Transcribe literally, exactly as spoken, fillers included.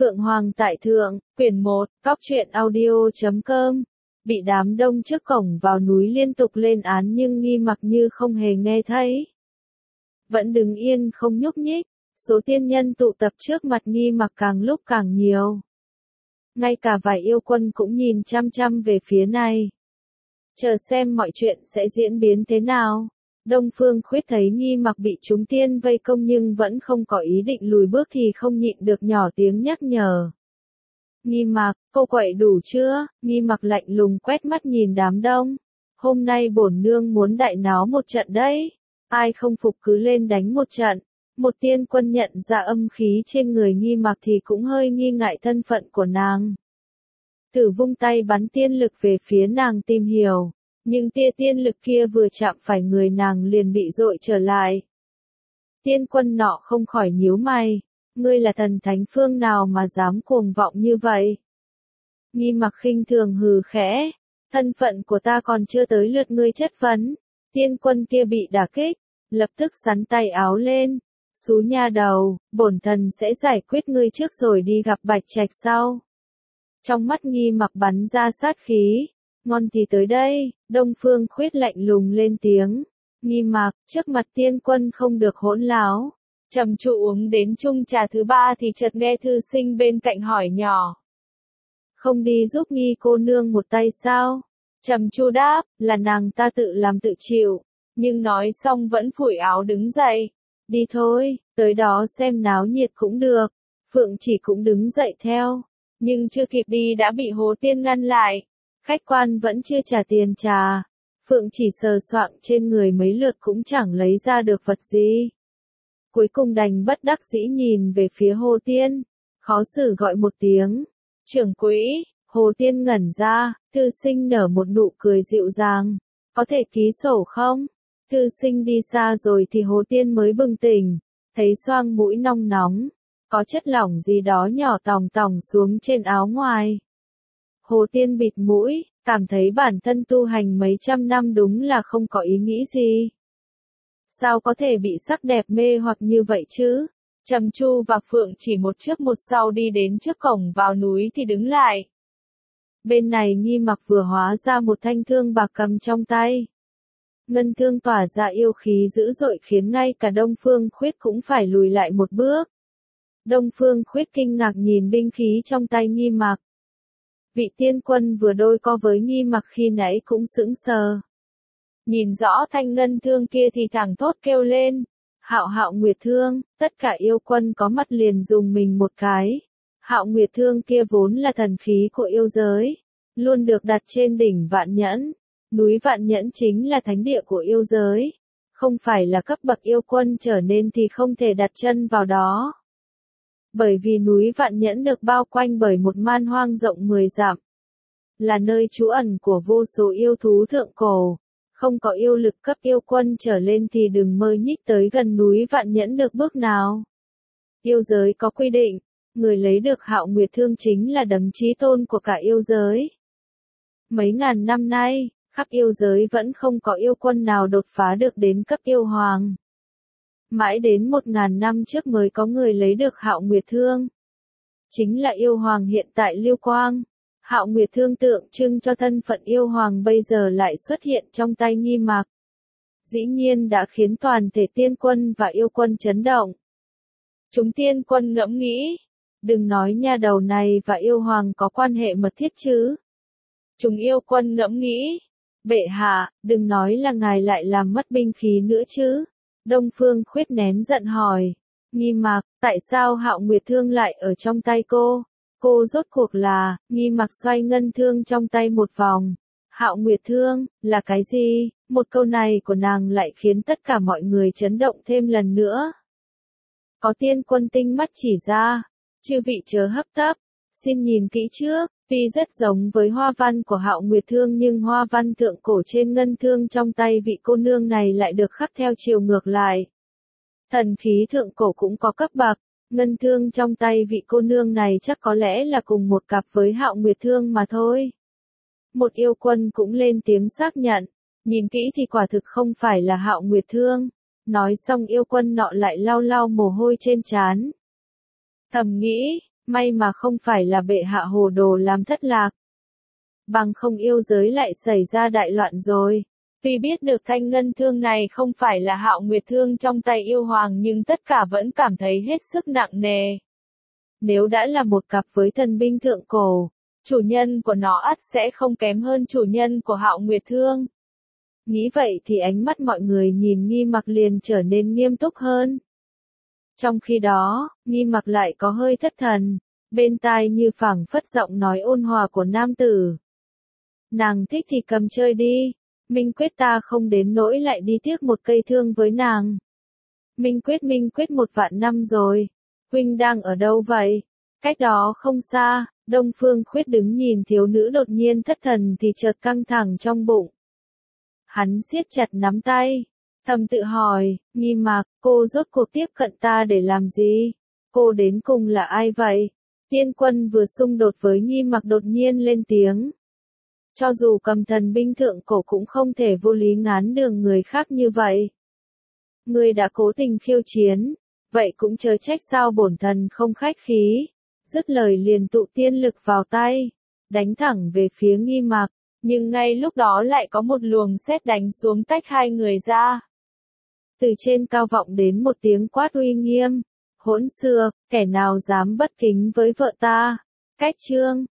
Phượng Hoàng tại Thượng, quyển một, cóc truyện audio chấm com. Bị đám đông trước cổng vào núi liên tục lên án nhưng Nghi Mặc như không hề nghe thấy. Vẫn đứng yên không nhúc nhích, số tiên nhân tụ tập trước mặt Nghi Mặc càng lúc càng nhiều. Ngay cả vài yêu quân cũng nhìn chăm chăm về phía này. Chờ xem mọi chuyện sẽ diễn biến thế nào. Đông Phương Khuyết thấy Nghi Mặc bị chúng tiên vây công nhưng vẫn không có ý định lùi bước thì không nhịn được nhỏ tiếng nhắc nhở. Nghi Mặc, cô quậy đủ chưa? Nghi Mặc lạnh lùng quét mắt nhìn đám đông. Hôm nay bổn nương muốn đại náo một trận đấy. Ai không phục cứ lên đánh một trận. Một tiên quân nhận ra âm khí trên người Nghi Mặc thì cũng hơi nghi ngại thân phận của nàng. Thử vung tay bắn tiên lực về phía nàng tìm hiểu. Nhưng tia tiên lực kia vừa chạm phải người nàng liền bị dội trở lại. Tiên quân nọ không khỏi nhíu mày. Ngươi là thần thánh phương nào mà dám cuồng vọng như vậy? Nghi Mặc khinh thường hừ khẽ. Thân phận của ta còn chưa tới lượt ngươi chất vấn. Tiên quân kia bị đả kích. Lập tức sắn tay áo lên. Xú nha đầu, bổn thần sẽ giải quyết ngươi trước rồi đi gặp Bạch Trạch sau. Trong mắt Nghi Mặc bắn ra sát khí. Ngon thì tới đây, Đông Phương Khuyết lạnh lùng lên tiếng. Nghi Mặc, trước mặt tiên quân không được hỗn láo. Trầm trụ uống đến chung trà thứ ba thì chợt nghe thư sinh bên cạnh hỏi nhỏ. Không đi giúp Nghi cô nương một tay sao? Trầm trụ đáp, là nàng ta tự làm tự chịu. Nhưng nói xong vẫn phủi áo đứng dậy. Đi thôi, tới đó xem náo nhiệt cũng được. Phượng Chỉ cũng đứng dậy theo. Nhưng chưa kịp đi đã bị Hồ Tiên ngăn lại. Khách quan vẫn chưa trả tiền trà. Phượng Chỉ sờ soạng trên người mấy lượt cũng chẳng lấy ra được vật gì. Cuối cùng đành bất đắc dĩ nhìn về phía Hồ Tiên. Khó xử gọi một tiếng. Trưởng quỹ, Hồ Tiên ngẩn ra, thư sinh nở một nụ cười dịu dàng. Có thể ký sổ không? Thư sinh đi xa rồi thì Hồ Tiên mới bừng tỉnh. Thấy xoang mũi nong nóng. Có chất lỏng gì đó nhỏ tòng tòng xuống trên áo ngoài. Hồ Tiên bịt mũi, cảm thấy bản thân tu hành mấy trăm năm đúng là không có ý nghĩ gì. Sao có thể bị sắc đẹp mê hoặc như vậy chứ? Trầm Chu và Phượng Chỉ một trước một sau đi đến trước cổng vào núi thì đứng lại. Bên này Nghi Mặc vừa hóa ra một thanh thương bạc cầm trong tay. Ngân thương tỏa ra yêu khí dữ dội khiến ngay cả Đông Phương Khuyết cũng phải lùi lại một bước. Đông Phương Khuyết kinh ngạc nhìn binh khí trong tay Nghi Mặc. Vị tiên quân vừa đôi co với Nghi Mặc khi nãy cũng sững sờ. Nhìn rõ thanh ngân thương kia thì thẳng thốt kêu lên. Hạo Hạo Nguyệt Thương, tất cả yêu quân có mặt liền dùng mình một cái. Hạo Nguyệt Thương kia vốn là thần khí của yêu giới. Luôn được đặt trên đỉnh Vạn Nhẫn. Núi Vạn Nhẫn chính là thánh địa của yêu giới. Không phải là cấp bậc yêu quân trở nên thì không thể đặt chân vào đó. Bởi vì núi Vạn Nhẫn được bao quanh bởi một man hoang rộng mười dặm. Là nơi trú ẩn của vô số yêu thú thượng cổ. Không có yêu lực cấp yêu quân trở lên thì đừng mơ nhích tới gần núi Vạn Nhẫn được bước nào. Yêu giới có quy định, người lấy được Hạo Nguyệt Thương chính là đấng chí tôn của cả yêu giới. Mấy ngàn năm nay, khắp yêu giới vẫn không có yêu quân nào đột phá được đến cấp yêu hoàng. Mãi đến một ngàn năm trước mới có người lấy được Hạo Nguyệt Thương. Chính là yêu hoàng hiện tại Lưu Quang. Hạo Nguyệt Thương tượng trưng cho thân phận yêu hoàng bây giờ lại xuất hiện trong tay Nghi Mặc. Dĩ nhiên đã khiến toàn thể tiên quân và yêu quân chấn động. Chúng tiên quân ngẫm nghĩ. Đừng nói nha đầu này và yêu hoàng có quan hệ mật thiết chứ. Chúng yêu quân ngẫm nghĩ. Bệ hạ, đừng nói là ngài lại làm mất binh khí nữa chứ. Đông Phương Khuyết nén giận hỏi. Nghi Mặc, tại sao Hạo Nguyệt Thương lại ở trong tay cô? Cô rốt cuộc là, Nghi Mặc xoay ngân thương trong tay một vòng. Hạo Nguyệt Thương, là cái gì? Một câu này của nàng lại khiến tất cả mọi người chấn động thêm lần nữa. Có tiên quân tinh mắt chỉ ra. Chư vị chớ hấp tấp. Xin nhìn kỹ trước. Tuy rất giống với hoa văn của Hạo Nguyệt Thương nhưng hoa văn thượng cổ trên ngân thương trong tay vị cô nương này lại được khắc theo chiều ngược lại. Thần khí thượng cổ cũng có cấp bậc. Ngân thương trong tay vị cô nương này chắc có lẽ là cùng một cặp với Hạo Nguyệt Thương mà thôi. Một yêu quân cũng lên tiếng xác nhận. Nhìn kỹ thì quả thực không phải là Hạo Nguyệt Thương. Nói xong yêu quân nọ lại lau lau mồ hôi trên trán. Thầm nghĩ, May mà không phải là bệ hạ hồ đồ làm thất lạc. Bằng không yêu giới lại xảy ra đại loạn rồi. Tuy biết được thanh ngân thương này không phải là Hạo Nguyệt thương trong tay yêu hoàng nhưng tất cả vẫn cảm thấy hết sức nặng nề. Nếu đã là một cặp với thần binh thượng cổ, chủ nhân của nó ắt sẽ không kém hơn chủ nhân của Hạo Nguyệt thương. Nghĩ vậy thì ánh mắt mọi người nhìn Nghi Mặc liền trở nên nghiêm túc hơn. Trong khi đó, Nghi Mặc lại có hơi thất thần, bên tai như phảng phất giọng nói ôn hòa của nam tử. Nàng thích thì cầm chơi đi, Minh Quyết ta không đến nỗi lại đi tiếc một cây thương với nàng. Minh Quyết Minh Quyết một vạn năm rồi, huynh đang ở đâu vậy? Cách đó không xa, Đông Phương Khuyết đứng nhìn thiếu nữ đột nhiên thất thần thì chợt căng thẳng trong bụng. Hắn siết chặt nắm tay, thầm tự hỏi, Nghi Mặc, cô rốt cuộc tiếp cận ta để làm gì? Cô đến cùng là ai vậy? Tiên Quân vừa xung đột với Nghi Mặc đột nhiên lên tiếng. Cho dù cầm thần binh thượng cổ cũng không thể vô lý ngán đường người khác như vậy. Ngươi đã cố tình khiêu chiến, vậy cũng chớ trách sao bổn thần không khách khí. Dứt lời liền tụ tiên lực vào tay, đánh thẳng về phía Nghi Mặc, nhưng ngay lúc đó lại có một luồng sét đánh xuống tách hai người ra. Từ trên cao vọng đến một tiếng quát uy nghiêm, hỗn xược, kẻ nào dám bất kính với vợ ta? Cách chương